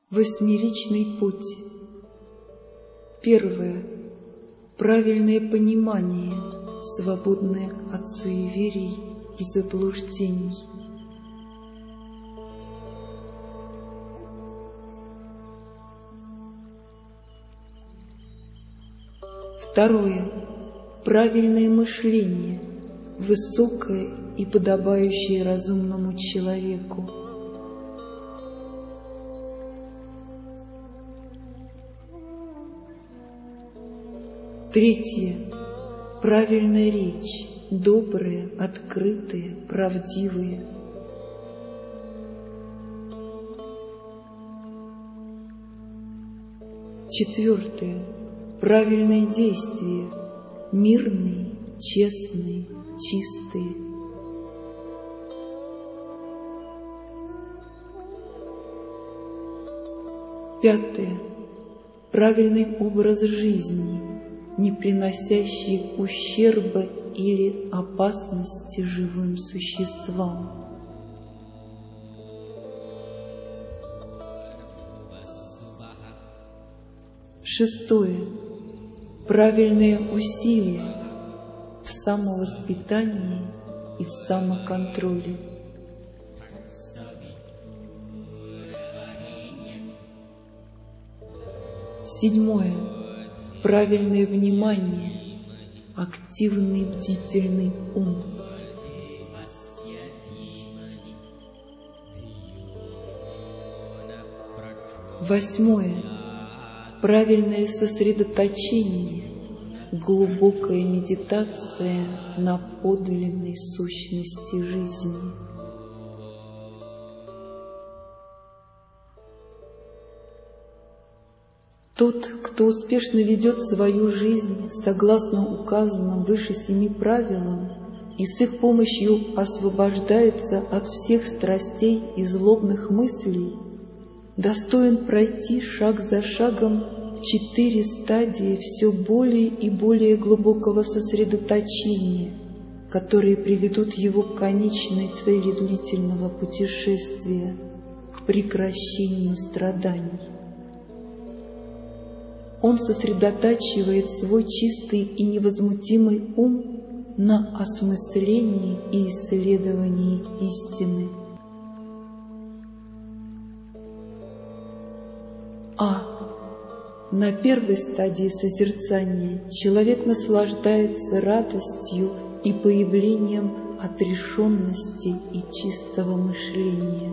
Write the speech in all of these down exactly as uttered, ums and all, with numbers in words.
Восьмеричный путь. Первое. Правильное понимание, свободное от суеверий и заблуждений. Второе. Правильное мышление, высокое и подобающее разумному человеку. Третье. Правильная речь, добрые, открытые, правдивые. Четвертое. Правильные действия, мирные, честные, чистые. Пятое. Правильный образ жизни, не приносящий ущерба или опасности живым существам. Шестое. Правильные усилия в самовоспитании и в самоконтроле. Седьмое. Правильное внимание, активный бдительный ум. Восьмое. Правильное сосредоточение, глубокая медитация на подлинной сущности жизни. Тот, кто успешно ведет свою жизнь согласно указанным выше семи правилам и с их помощью освобождается от всех страстей и злобных мыслей, достоин пройти шаг за шагом четыре стадии все более и более глубокого сосредоточения, которые приведут его к конечной цели длительного путешествия, к прекращению страданий. Он сосредотачивает свой чистый и невозмутимый ум на осмыслении и исследовании истины. А. На первой стадии созерцания человек наслаждается радостью и появлением отрешенности и чистого мышления.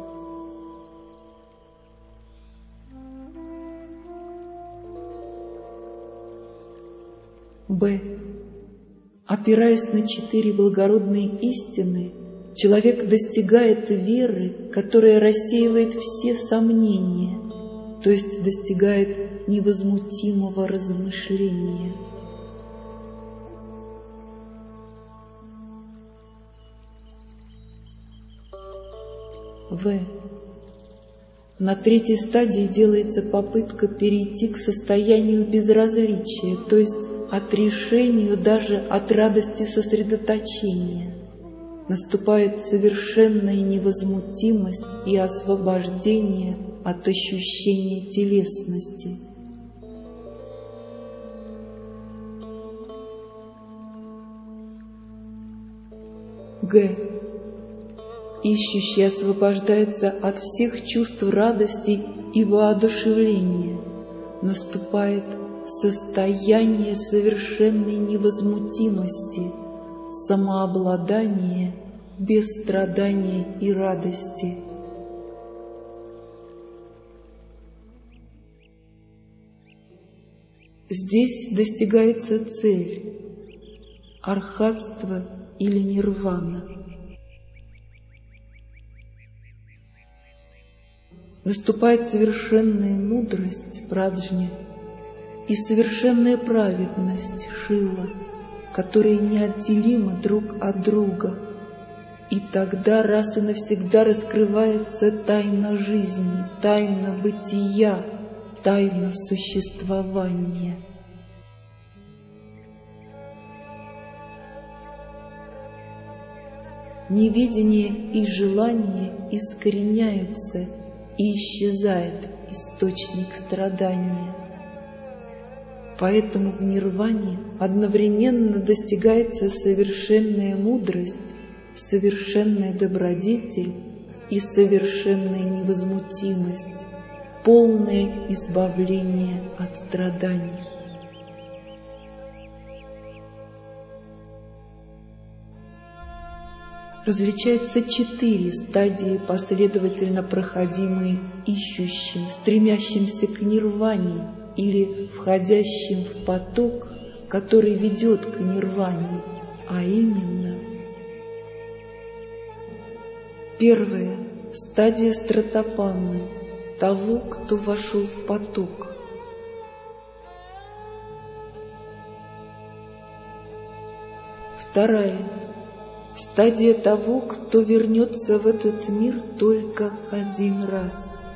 Б. Опираясь на четыре благородные истины, человек достигает веры, которая рассеивает все сомнения, то есть достигает невозмутимого размышления. В. На третьей стадии делается попытка перейти к состоянию безразличия, то есть отрешению даже от радости сосредоточения. Наступает совершенная невозмутимость и освобождение от ощущения телесности. Г. Ищущий освобождается от всех чувств радости и воодушевления. Наступает состояние совершенной невозмутимости, самообладания без страдания и радости. Здесь достигается цель – архатство или нирвана. Наступает совершенная мудрость, праджня, и совершенная праведность, шила, которые неотделимы друг от друга. И тогда раз и навсегда раскрывается тайна жизни, тайна бытия, тайна существования. Неведение и желание искореняются, и исчезает источник страдания. Поэтому в нирване одновременно достигается совершенная мудрость, совершенная добродетель и совершенная невозмутимость, полное избавление от страданий. Различаются четыре стадии, последовательно проходимые ищущим, стремящимся к нирване или входящим в поток, который ведет к нирване, а именно: первая – стадия стратопанны, того, кто вошел в поток. Вторая – стадия того, кто вернется в этот мир только один раз.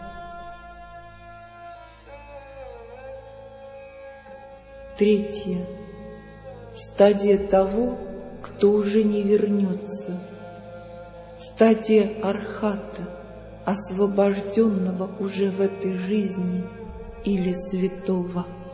Третья – стадия того, кто уже не вернется. Стадия архата, освобожденного уже в этой жизни, или святого.